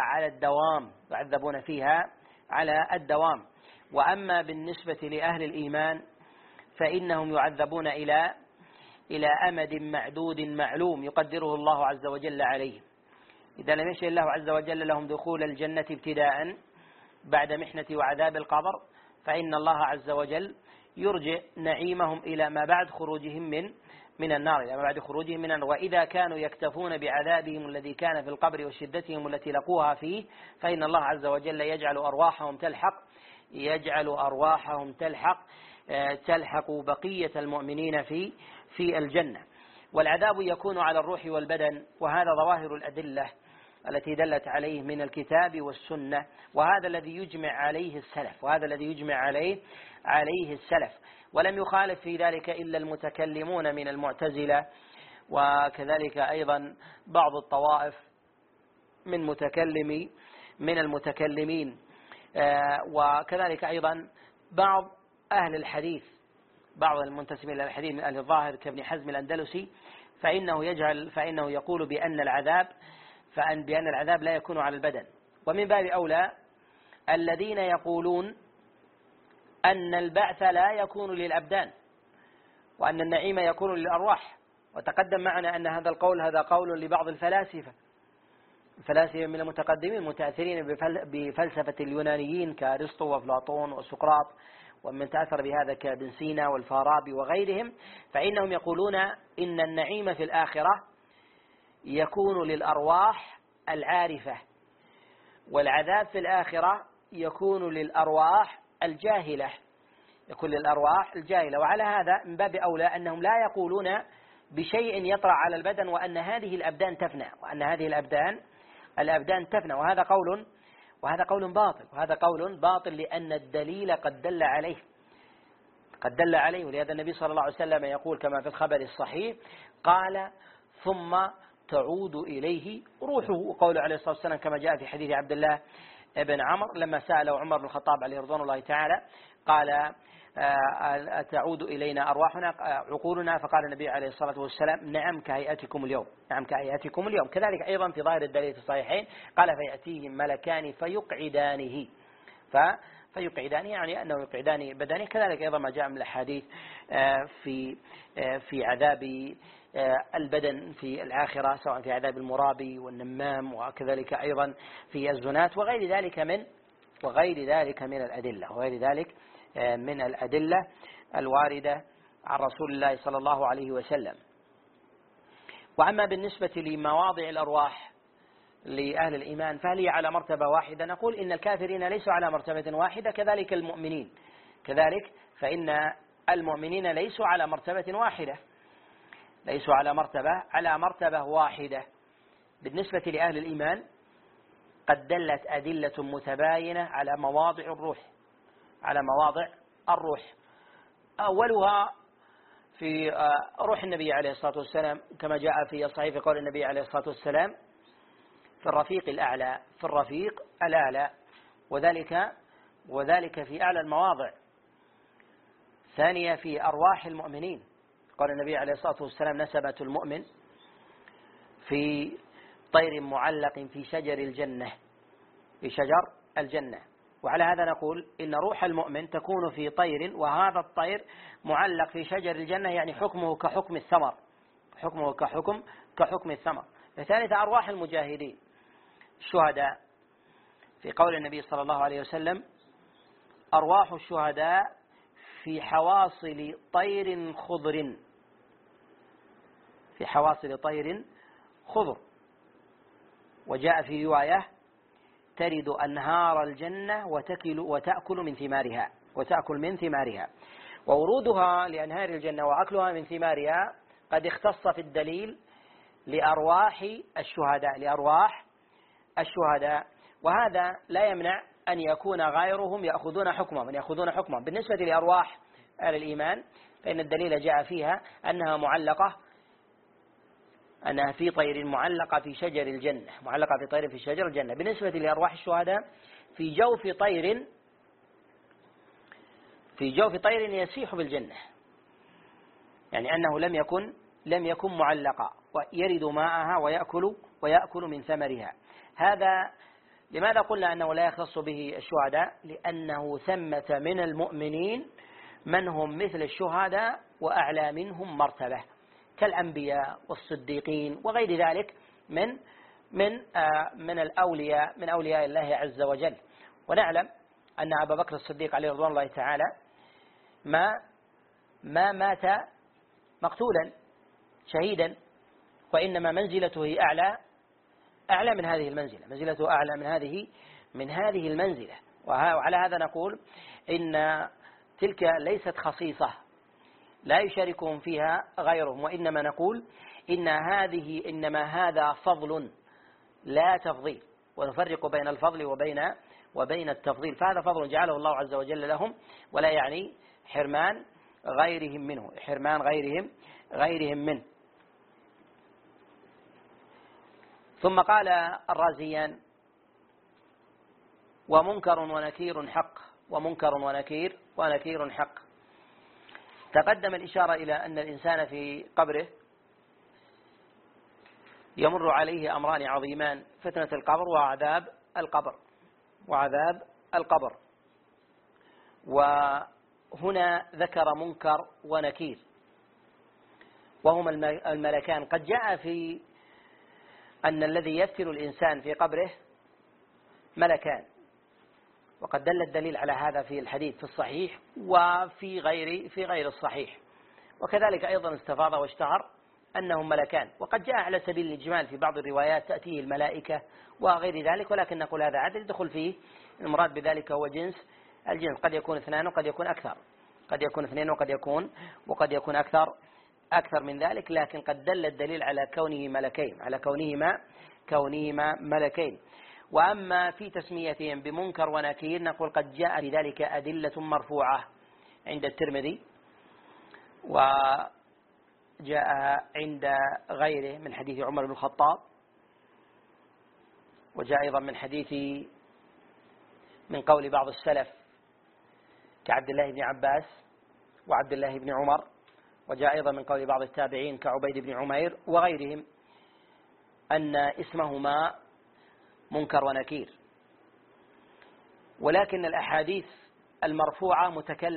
على الدوام، وأما بالنسبة لأهل الإيمان فإنهم يعذبون إلى أمد معدود معلوم يقدره الله عز وجل عليهم. إذا لم يشاء الله عز وجل لهم دخول الجنة ابتداء بعد محنة وعذاب القبر، فإن الله عز وجل يرجع نعيمهم إلى ما بعد خروجهم من النار، وإذا كانوا يكتفون بعذابهم الذي كان في القبر وشدتهم التي لقوها فيه، فإن الله عز وجل يجعل أرواحهم تلحق بقية المؤمنين في الجنة. والعذاب يكون على الروح والبدن، وهذا ظواهر الأدلة التي دلت عليه من الكتاب والسنة، وهذا الذي يجمع عليه السلف، ولم يخالف في ذلك إلا المتكلمون من المعتزلة، وكذلك أيضا بعض الطوائف من المتكلمين، وكذلك أيضا بعض أهل الحديث، بعض المنتسبين إلى الحديث من أهل الظاهر كابن حزم الأندلسي، فإنه يقول بأن العذاب لا يكون على البدن. ومن باب أولى الذين يقولون أن البعث لا يكون للأبدان، وأن النعيم يكون للأرواح. وتقدم معنا أن هذا قول لبعض الفلاسفة من المتقدمين المتأثرين بفلسفة اليونانيين كأرسطو وأفلاطون وسقراط، ومن تأثر بهذا كابن سينا والفارابي وغيرهم، فإنهم يقولون إن النعيم في الآخرة يكون للأرواح العارفة، والعذاب في الآخرة يكون للأرواح الجاهلة. وعلى هذا من باب أولى أنهم لا يقولون بشيء يطرأ على البدن وأن هذه الأبدان تفنى، وهذا قول باطل، لأن الدليل قد دل عليه. ولهذا النبي صلى الله عليه وسلم يقول كما في الخبر الصحيح قال ثم تعود إليه روحه، وقوله عليه الصلاة والسلام كما جاء في حديث عبد الله بن عمرو لما سأله عمر بن الخطاب عليه رضوان الله تعالى قال تعود إلينا أرواحنا عقولنا، فقال النبي عليه الصلاة والسلام نعم كهيئتكم اليوم. كذلك أيضا في ظاهر الدليل في الصحيحين قال فيأتيهم ملكان فيقعدانه يعني أنه يقعدان بدنه. كذلك أيضا ما جاء من الحديث في عذاب البدن في الآخرة، سواء في عذاب المرابي والنمام، وكذلك أيضا في الزنات وغير ذلك من الأدلة الواردة عن رسول الله صلى الله عليه وسلم. وأما بالنسبة لمواضع الأرواح لأهل الإيمان فهل هي على مرتبة واحدة؟ نقول إن الكافرين ليسوا على مرتبة واحدة، كذلك المؤمنين، فإن المؤمنين ليسوا على مرتبة واحدة، على مرتبة واحدة. بالنسبة لأهل الإيمان قد دلت أدلة متباينة على مواضع الروح، على مواضع الروح. أولها في روح النبي عليه الصلاة والسلام كما جاء في الصحيح في قول النبي عليه الصلاة والسلام في الرفيق الأعلى، في الرفيق الأعلى، وذلك في أعلى المواضع. ثانية في أرواح المؤمنين، قال النبي عليه الصلاة والسلام نسمة المؤمن في طير معلق في شجر الجنة، في شجر الجنة. وعلى هذا نقول إن روح المؤمن تكون في طير، وهذا الطير معلق في شجر الجنة، يعني حكمه كحكم الثمر، حكمه كحكم الثمر. الثالثة أرواح المجاهدين الشهداء، في قول النبي صلى الله عليه وسلم أرواح الشهداء في حواصل طير خضر، في حواصل طير خضر. وجاء في رواية ترد أنهار الجنة وتأكل من ثمارها. وورودها لأنهار الجنة وأكلها من ثمارها قد اختص في الدليل لأرواح الشهداء، وهذا لا يمنع أن يكون غيرهم يأخذون حكمهم. بالنسبة لأرواح أهل الإيمان فإن الدليل جاء فيها أنها في طير معلقة في شجر الجنة، بالنسبة لأرواح الشهداء في جوف طير يسيح بالجنة، يعني أنه لم يكن معلقا، ويرد ماءها ويأكل من ثمرها. هذا لماذا قلنا أنه لا يختص به الشهداء؟ لأنه ثمة من المؤمنين من هم مثل الشهداء وأعلى منهم مرتبة، كالأنبياء والصديقين وغير ذلك من الأولياء، من أولياء الله عز وجل. ونعلم أن أبا بكر الصديق عليه رضوان الله تعالى ما مات مقتولا شهيدا، وإنما منزلته هي أعلى من هذه المنزلة، منزلته أعلى من هذه المنزلة. وعلى هذا نقول إن تلك ليست خصيصة لا يشاركهم فيها غيرهم، وإنما نقول إنما هذا فضل لا تفضيل، ونفرق بين الفضل وبين التفضيل. فهذا فضل جعله الله عز وجل لهم، ولا يعني حرمان غيرهم منه. ثم قال الرازيان ومنكر ونكير حق. تقدم الإشارة إلى أن الإنسان في قبره يمر عليه أمران عظيمان: فتنة القبر وعذاب القبر. وهنا ذكر منكر ونكير، وهما الملكان. قد جاء في أن الذي يفتن الإنسان في قبره ملكان، وقد دل الدليل على هذا في الحديث في الصحيح وفي غير الصحيح. وكذلك أيضا استفاض واشتهر أنهم ملكان، وقد جاء على سبيل الإجمال في بعض الروايات تأتيه الملائكة وغير ذلك، ولكن نقول هذا عدد يدخل فيه المراد بذلك هو الجنس، قد يكون اثنان وقد يكون أكثر، قد يكون اثنين وقد يكون أكثر من ذلك، لكن قد دل الدليل على كونهما ملكين. وأما في تسميتهم بمنكر ونكير نقول قد جاء لذلك أدلة مرفوعة عند الترمذي، وجاء عند غيره من حديث عمر بن الخطاب، وجاء أيضا من قول بعض السلف كعبد الله بن عباس وعبد الله بن عمر، وجاء أيضا من قول بعض التابعين كعبيد بن عمير وغيرهم أن اسمهما منكر ونكير. ولكن الأحاديث المرفوعة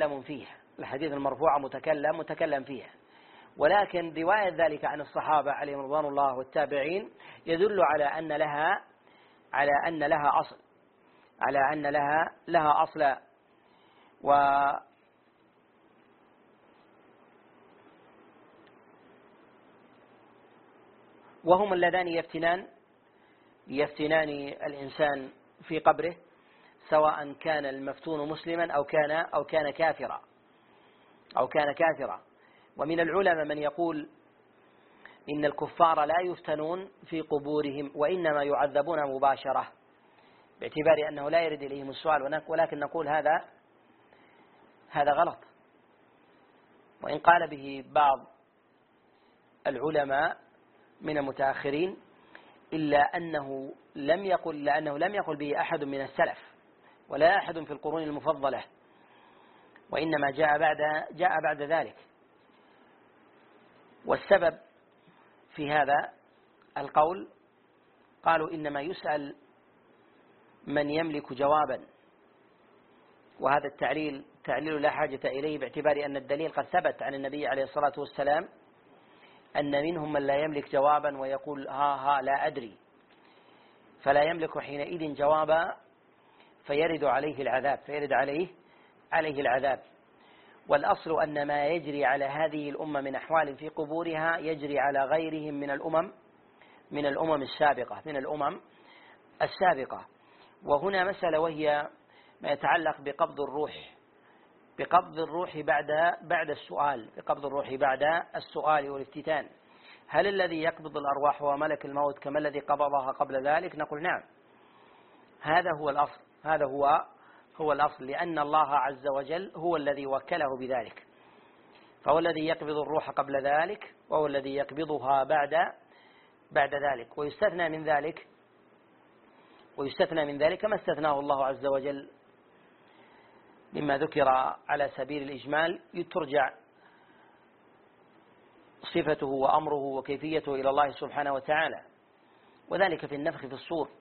متكلم فيها، ولكن رواية ذلك عن الصحابة عليهم رضوان الله والتابعين يدل على أن لها أصلا. وهم اللذان يفتنان الإنسان في قبره، سواء كان المفتون مسلما أو كان كافرا. ومن العلماء من يقول إن الكفار لا يفتنون في قبورهم، وإنما يعذبون مباشرة، باعتبار أنه لا يرد إليهم السؤال، ولكن نقول هذا غلط. وإن قال به بعض العلماء من المتأخرين إلا أنه لم يقل به أحد من السلف ولا أحد في القرون المفضلة، وإنما جاء بعد ذلك. والسبب في هذا القول قالوا إنما يسأل من يملك جوابا، وهذا التعليل لا حاجة إليه، باعتبار أن الدليل قد ثبت عن النبي عليه الصلاة والسلام أن منهم من لا يملك جوابا ويقول ها لا أدري، فلا يملك حينئذ جوابا فيرد عليه العذاب. والأصل أن ما يجري على هذه الأمة من أحوال في قبورها يجري على غيرهم من الأمم السابقة. وهنا مسألة، وهي ما يتعلق بقبض الروح بعد السؤال والافتتان. هل الذي يقبض الأرواح هو ملك الموت كما الذي قبضها قبل ذلك؟ نقول نعم، هذا هو الأصل، لأن الله عز وجل هو الذي وكله بذلك، فهو الذي يقبض الروح قبل ذلك وهو الذي يقبضها بعد ذلك. ويستثنى من ذلك ما استثناه الله عز وجل مما ذكر على سبيل الإجمال، ترجع صفته وأمره وكيفيته إلى الله سبحانه وتعالى، وذلك في النفخ في الصور،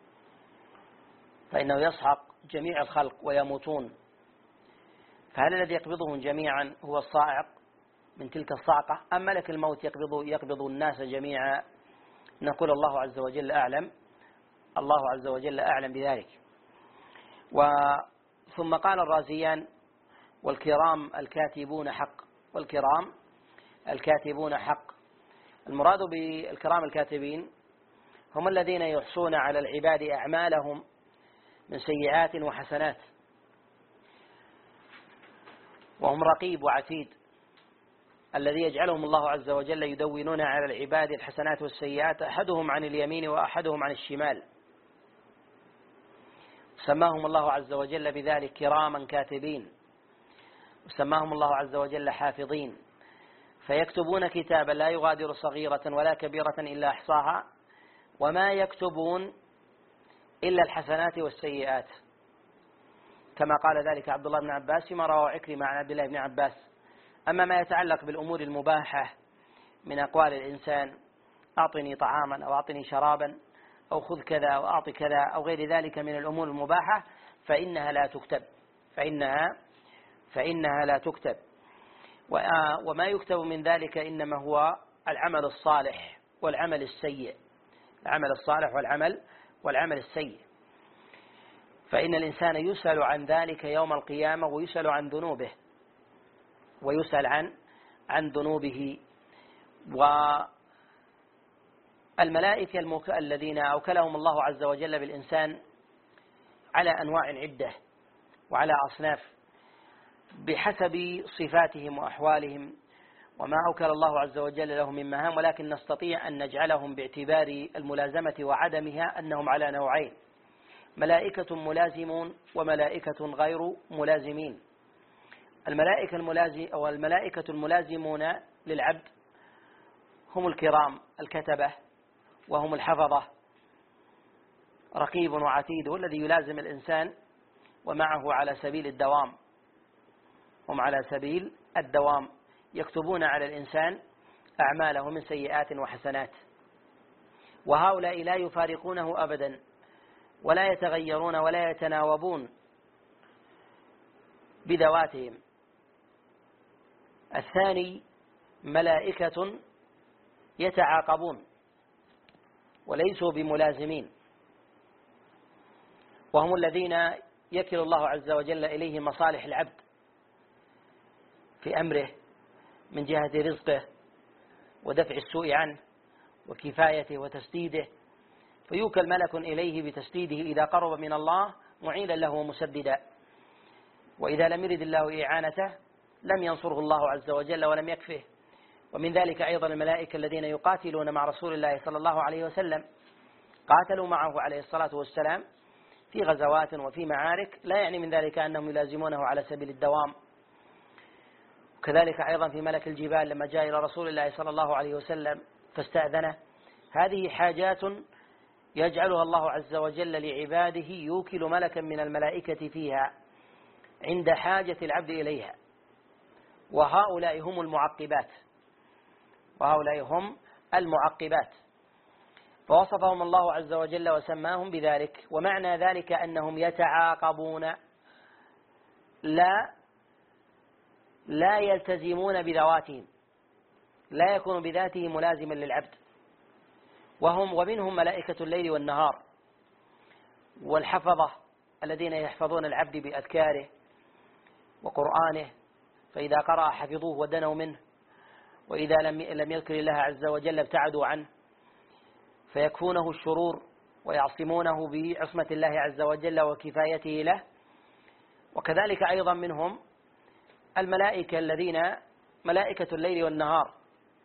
فإنه يصعق جميع الخلق ويموتون، فهل الذي يقبضهم جميعا هو الصاعق من تلك الصعقة أم ملك الموت يقبض الناس جميعا؟ نقول الله عز وجل أعلم بذلك. ثم قال الرازيان: والكرام الكاتبون حق. المراد بالكرام الكاتبين هم الذين يحصون على العباد أعمالهم من سيئات وحسنات، وهم رقيب وعتيد الذي يجعلهم الله عز وجل يدونون على العباد الحسنات والسيئات، أحدهم عن اليمين وأحدهم عن الشمال. سماهم الله عز وجل بذلك كراما كاتبين، وسماهم الله عز وجل حافظين، فيكتبون كتابا لا يغادر صغيرة ولا كبيرة إلا أحصاها، وما يكتبون إلا الحسنات والسيئات، كما قال ذلك عبد الله بن عباس فيما رواه عكرمة عن عبد الله بن عباس. أما ما يتعلق بالأمور المباحة من أقوال الإنسان: أعطني طعاما أو أعطني شرابا أو خذ كذا أو أعطي كذا أو غير ذلك من الأمور المباحة، فإنها لا تكتب. وما يكتب من ذلك إنما هو العمل الصالح والعمل السيء، والعمل السيء. فإن الإنسان يسأل عن ذلك يوم القيامة، ويسأل عن ذنوبه، عن ذنوبه. والملائكة الذين أوكلهم الله عز وجل بالإنسان على أنواع عدة وعلى أصناف بحسب صفاتهم وأحوالهم وما أوكل الله عز وجل لهم من مهام، ولكن نستطيع أن نجعلهم باعتبار الملازمة وعدمها أنهم على نوعين: ملائكة ملازمون وملائكة غير ملازمين. الملائكة الملازمون للعبد هم الكرام الكتبة، وهم الحفظة، رقيب وعتيد، والذي يلازم الإنسان ومعه على سبيل الدوام، هم على سبيل الدوام يكتبون على الإنسان أعماله من سيئات وحسنات. وهؤلاء لا يفارقونه أبدا، ولا يتغيرون ولا يتناوبون بذواتهم. الثاني ملائكة يتعاقبون وليسوا بملازمين، وهم الذين يكل الله عز وجل إليه مصالح العبد في أمره من جهة رزقه ودفع السوء عنه وكفايته وتسديده، فيوكل ملك إليه بتسديده إذا قرب من الله معينا له ومسددا، وإذا لم يرد الله إعانته لم ينصره الله عز وجل ولم يكفه. ومن ذلك أيضا الملائكة الذين يقاتلون مع رسول الله صلى الله عليه وسلم، قاتلوا معه عليه الصلاة والسلام في غزوات وفي معارك لا يعني من ذلك أنهم يلازمونه على سبيل الدوام. وكذلك أيضا في ملك الجبال لما جاء إلى رسول الله صلى الله عليه وسلم فاستأذنه، هذه حاجات يجعلها الله عز وجل لعباده، يوكل ملكا من الملائكة فيها عند حاجة العبد إليها، وهؤلاء هم المعقبات، وهؤلاء هم المعقبات. فوصفهم الله عز وجل وسماهم بذلك. ومعنى ذلك أنهم يتعاقبون، لا يلتزمون بذواتهم، لا يكون بذاته ملازما للعبد. ومنهم ملائكة الليل والنهار والحفظة الذين يحفظون العبد بأذكاره وقرآنه، فإذا قرأ حفظوه ودنوا منه، وإذا لم يذكر الله عز وجل ابتعدوا عنه، فيكفونه الشرور ويعصمونه بعصمة الله عز وجل وكفايته له. وكذلك أيضا منهم الملائكة الذين ملائكة الليل والنهار،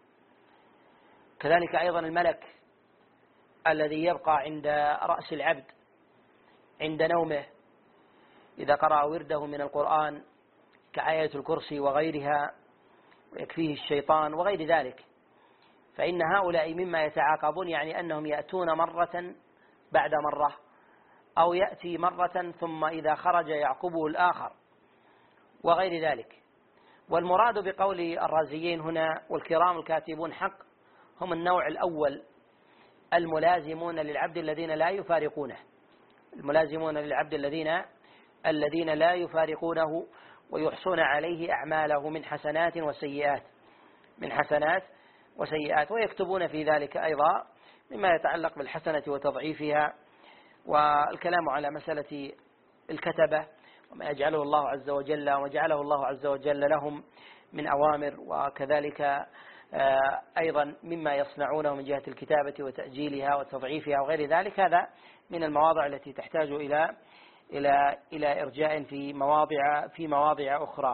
كذلك أيضا الملك الذي يبقى عند رأس العبد عند نومه إذا قرأ ورده من القرآن كآية الكرسي وغيرها، ويكفيه الشيطان وغير ذلك. فإن هؤلاء مما يتعاقبون، يعني أنهم يأتون مرة بعد مرة، أو يأتي مرة ثم إذا خرج يعقبه الآخر وغير ذلك. والمراد بقول الرازيين هنا والكرام الكاتبون حق هم النوع الأول الملازمون للعبد الذين لا يفارقونه، الملازمون للعبد الذين لا يفارقونه ويحصون عليه أعماله من حسنات وسيئات، ويكتبون في ذلك أيضا مما يتعلق بالحسنة وتضعيفها، والكلام على مسألة الكتبة وما يجعله الله عز وجل وجعله الله عز وجل لهم من أوامر، وكذلك أيضا مما يصنعونه من جهة الكتابة وتأجيلها وتضعيفها وغير ذلك. هذا من المواضع التي تحتاج إلى إرجاء في مواضع أخرى.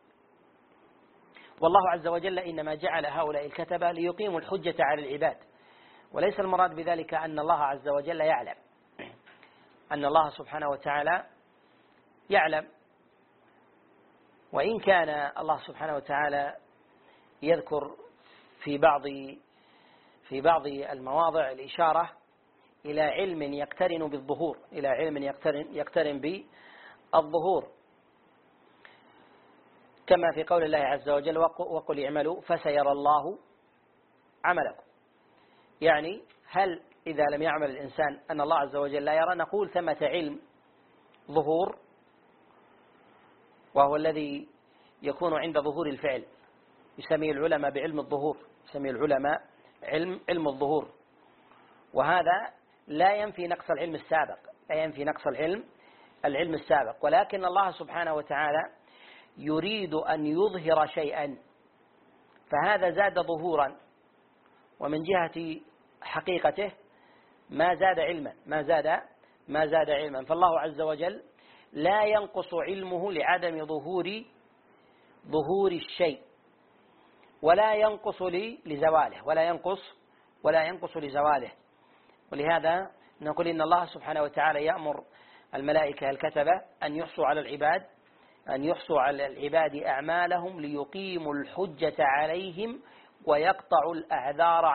والله عز وجل إنما جعل هؤلاء الكتبة ليقيموا الحجة على العباد، وليس المراد بذلك أن الله عز وجل يعلم، أن الله سبحانه وتعالى يعلم. وإن كان الله سبحانه وتعالى يذكر في بعض المواضع الإشارة إلى علم يقترن بالظهور، إلى علم يقترن بالظهور، كما في قول الله عز وجل وقل اعملوا فسيرى الله عملكم. يعني هل إذا لم يعمل الإنسان أن الله عز وجل لا يرى؟ نقول ثمة علم ظهور، وهو الذي يكون عند ظهور الفعل، يسميه العلماء بعلم الظهور، يسميه العلماء علم الظهور. وهذا لا ينفي نقص العلم السابق، لا ينفي نقص العلم السابق، ولكن الله سبحانه وتعالى يريد أن يظهر شيئا فهذا زاد ظهورا، ومن جهة حقيقته ما زاد علما. فالله عز وجل لا ينقص علمه لعدم ظهور الشيء، ولا ينقص لزواله، ولا ينقص لزواله. ولهذا نقول إن الله سبحانه وتعالى يأمر الملائكة الكتبة أن يحصوا على العباد أعمالهم ليقيموا الحجة عليهم ويقطعوا الأعذار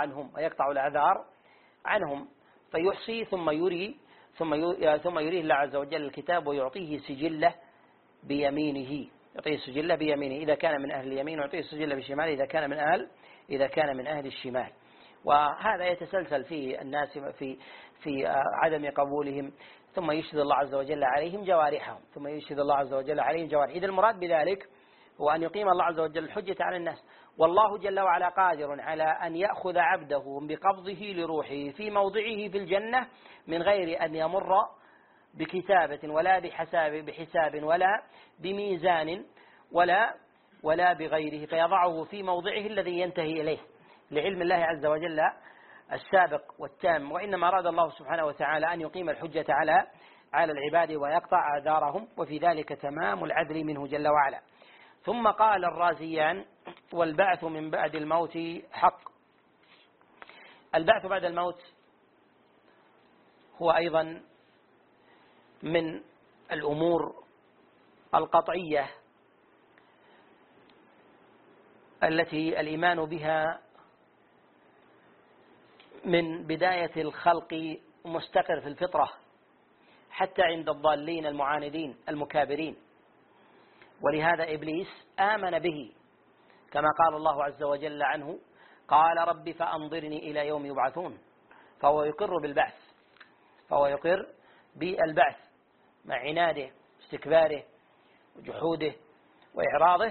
عنهم، فيحصي ثم يريه الله عز وجل الكتاب ويعطيه سجله بيمينه، إذا كان من أهل اليمين، ويعطيه السجل بشماله إذا كان من أهل الشمال. وهذا يتسلسل في الناس في عدم قبولهم، ثم يشهد الله عز وجل عليهم جوارحهم، إذا المراد بذلك هو أن يقيم الله عز وجل الحجة على الناس. والله جل وعلا قادر على أن يأخذ عبده بقبضه لروحه في موضعه في الجنة من غير أن يمر بكتابة ولا بحساب ولا بميزان ولا بغيره، فيضعه في موضعه الذي ينتهي إليه لعلم الله عز وجل السابق والتام. وإنما أراد الله سبحانه وتعالى أن يقيم الحجة على العباد ويقطع أعذارهم، وفي ذلك تمام العدل منه جل وعلا. ثم قال الرازيان والبعث من بعد الموت حق. البعث بعد الموت هو أيضا من الأمور القطعية التي الإيمان بها من بداية الخلق مستقر في الفطرة حتى عند الضالين المعاندين المكابرين. ولهذا إبليس آمن به كما قال الله عز وجل عنه: قال رب فأنظرني إلى يوم يبعثون. فهو يقر بالبعث، فهو يقر بالبعث مع عناده واستكباره وجحوده وإعراضه،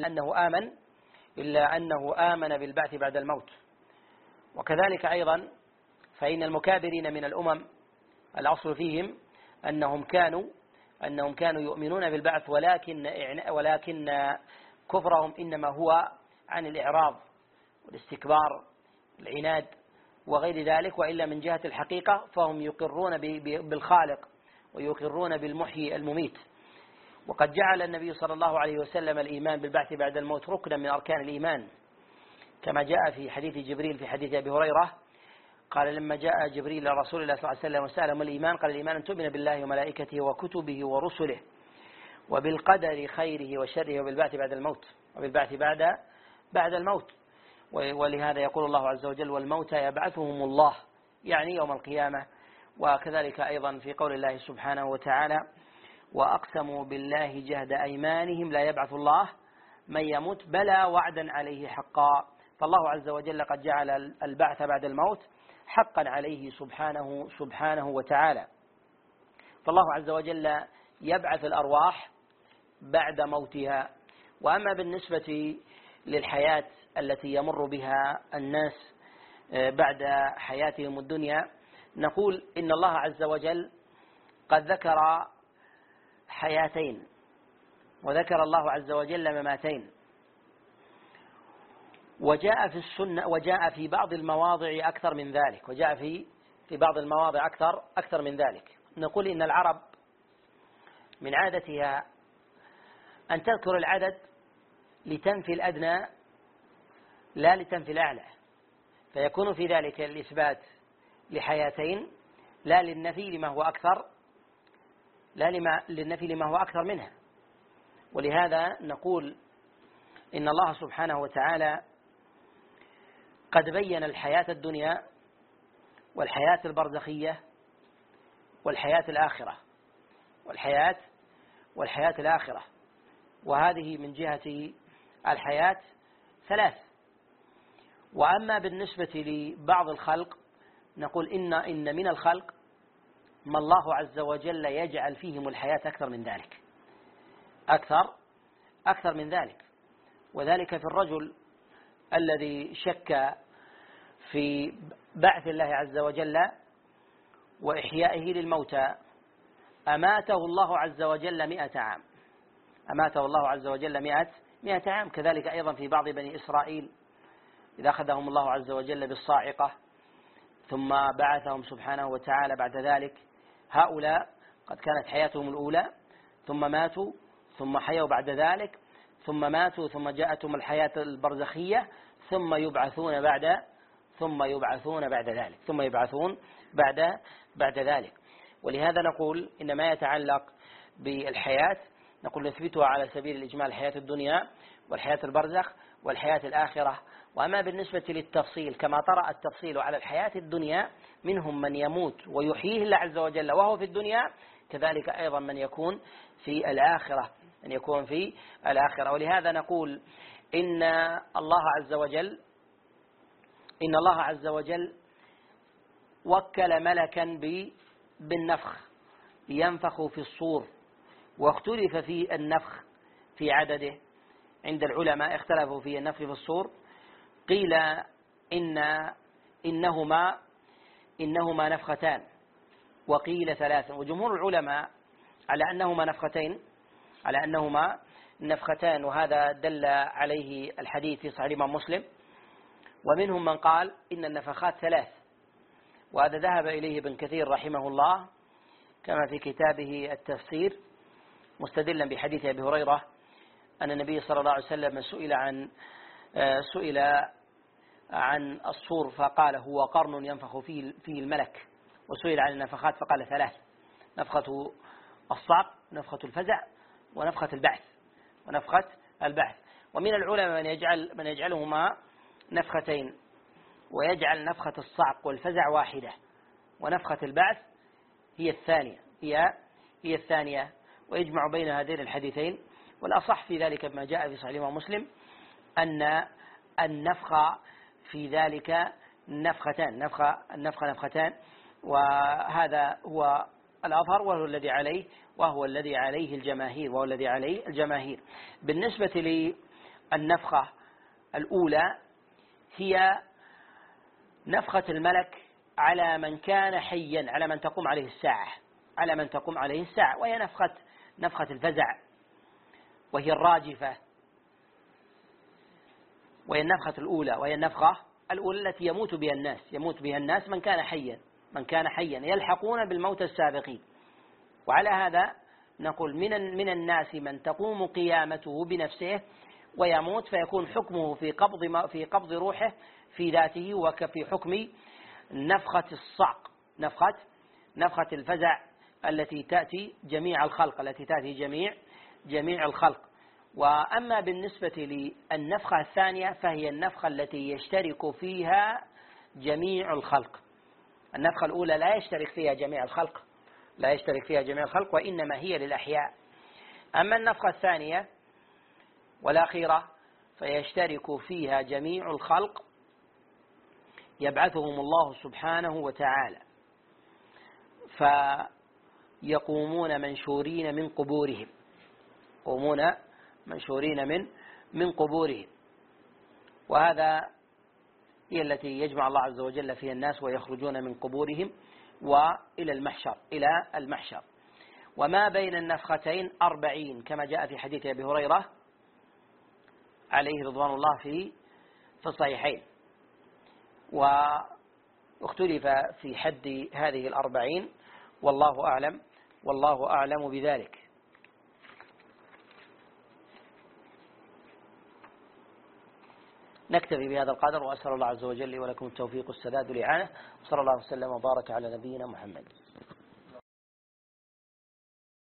إلا أنه آمن بالبعث بعد الموت. وكذلك أيضا فإن المكابرين من الأمم الأصل فيهم أنهم كانوا يؤمنون بالبعث، ولكن كفرهم إنما هو عن الإعراض والاستكبار والعناد وغير ذلك، وإلا من جهة الحقيقة فهم يقرون بالخالق ويقرون بالمحيي المميت. وقد جعل النبي صلى الله عليه وسلم الإيمان بالبعث بعد الموت ركنا من أركان الإيمان، كما جاء في حديث جبريل في حديث أبي هريرة قال: لما جاء جبريل إلى رسول الله صلى الله عليه وسلم وسأله ما الإيمان؟ قال: الإيمان أن تؤمن بالله وملائكته وكتبه ورسله وبالقدر خيره وشره وبالبعث بعد الموت، وبالبعث بعد الموت. ولهذا يقول الله عز وجل: والموتى يبعثهم الله، يعني يوم القيامة. وكذلك أيضا في قول الله سبحانه وتعالى: وأقسموا بالله جهد أيمانهم لا يبعث الله من يموت بلى وعدا عليه حقا. فالله عز وجل قد جعل البعث بعد الموت حقا عليه سبحانه وتعالى. فالله عز وجل يبعث الأرواح بعد موتها. وأما بالنسبة للحياة التي يمر بها الناس بعد حياتهم الدنيا، نقول إن الله عز وجل قد ذكر حياتين، وذكر الله عز وجل مماتين، وجاء في السنة وجاء في بعض المواضع أكثر من ذلك، وجاء في بعض المواضع أكثر من ذلك. نقول إن العرب من عادتها أن تذكر العدد لتنفي الأدنى لا لتنفي الأعلى، فيكون في ذلك الإثبات لحياتين لا للنفي لما هو أكثر، للنفي لما هو أكثر منها. ولهذا نقول إن الله سبحانه وتعالى قد بين الحياة الدنيا والحياة البرزخية والحياة الآخرة، وهذه من جهة الحياة ثلاث. وأما بالنسبة لبعض الخلق نقول إن من الخلق ما الله عز وجل يجعل فيهم الحياة أكثر من ذلك، وذلك في الرجل الذي شك في بعث الله عز وجل وإحيائه للموتى أماته الله عز وجل 100 عام، أماته الله عز وجل 100 عام. كذلك أيضا في بعض بني إسرائيل إذا أخذهم الله عز وجل بالصاعقة ثم بعثهم سبحانه وتعالى بعد ذلك، هؤلاء قد كانت حياتهم الأولى ثم ماتوا ثم حيوا بعد ذلك ثم ماتوا ثم جاءتهم الحياة البرزخية ثم يبعثون بعد ذلك. ولهذا نقول إن ما يتعلق بالحياة نقول نثبتها على سبيل الإجمال: الحياة الدنيا والحياة البرزخ والحياة الآخرة. وأما بالنسبة للتفصيل كما طرأ التفصيل على الحياة الدنيا منهم من يموت ويحييه الله عز وجل وهو في الدنيا، كذلك أيضا من يكون في الآخرة. ولهذا نقول إن الله عز وجل وكل ملكا بالنفخ ينفخ في الصور، واختلف في النفخ في عدده. عند العلماء اختلفوا في النفخ في الصور، قيل إنهما نفختان، وقيل 3، وجمهور العلماء على أنهما نفختان، وهذا دل عليه الحديث في صحيح الإمام مسلم. ومنهم من قال إن النفخات 3، وهذا ذهب إليه ابن كثير رحمه الله كما في كتابه التفسير مستدلا بحديث أبي هريرة أن النبي صلى الله عليه وسلم سئل عن الصور فقال هو قرن ينفخ فيه الملك، وسئل عن النفخات فقال 3. نفخة الصعق، نفخة الفزع، ونفخة البعث. ومن العلماء من يجعلهما نفختين، ويجعل نفخة الصعق والفزع واحدة، ونفخة البعث هي الثانية، ويجمع بين هذين الحديثين. والأصح في ذلك ما جاء في صحيح الإمام مسلم أن النفخ في ذلك نفختان، وهذا هو الأظهر وهو الذي عليه الجماهير. بالنسبة للنفخة الأولى هي نفخة الملك على من كان حيا، على من تقوم عليه الساعة، وهي نفخة الفزع، وهي الراجفة، وهي النفخة الأولى التي يموت بها الناس من كان حيا يلحقون بالموت السابقين. وعلى هذا نقول من الناس من تقوم قيامته بنفسه ويموت، فيكون حكمه في قبض روحه في ذاته، وكفي حكم نفخة الصعق، نفخة الفزع التي تأتي جميع الخلق. وأما بالنسبة للنفخة الثانية فهي النفخة التي يشترك فيها جميع الخلق. النفخة الأولى لا يشترك فيها جميع الخلق، وإنما هي للأحياء. أما النفخة الثانية والأخيرة فيشترك فيها جميع الخلق، يبعثهم الله سبحانه وتعالى، فيقومون منشورين من قبورهم، وهذا هي التي يجمع الله عز وجل فيها الناس ويخرجون من قبورهم وإلى المحشر. وما بين النفختين 40 كما جاء في حديث أبي هريرة عليه رضوان الله في الصحيحين. واختلف في حد هذه 40، والله أعلم بذلك. نكتفي بهذا القدر، وأسأل الله عز وجل ولكم التوفيق والسداد والإعانة، وصلى الله وسلم وبارك على نبينا محمد.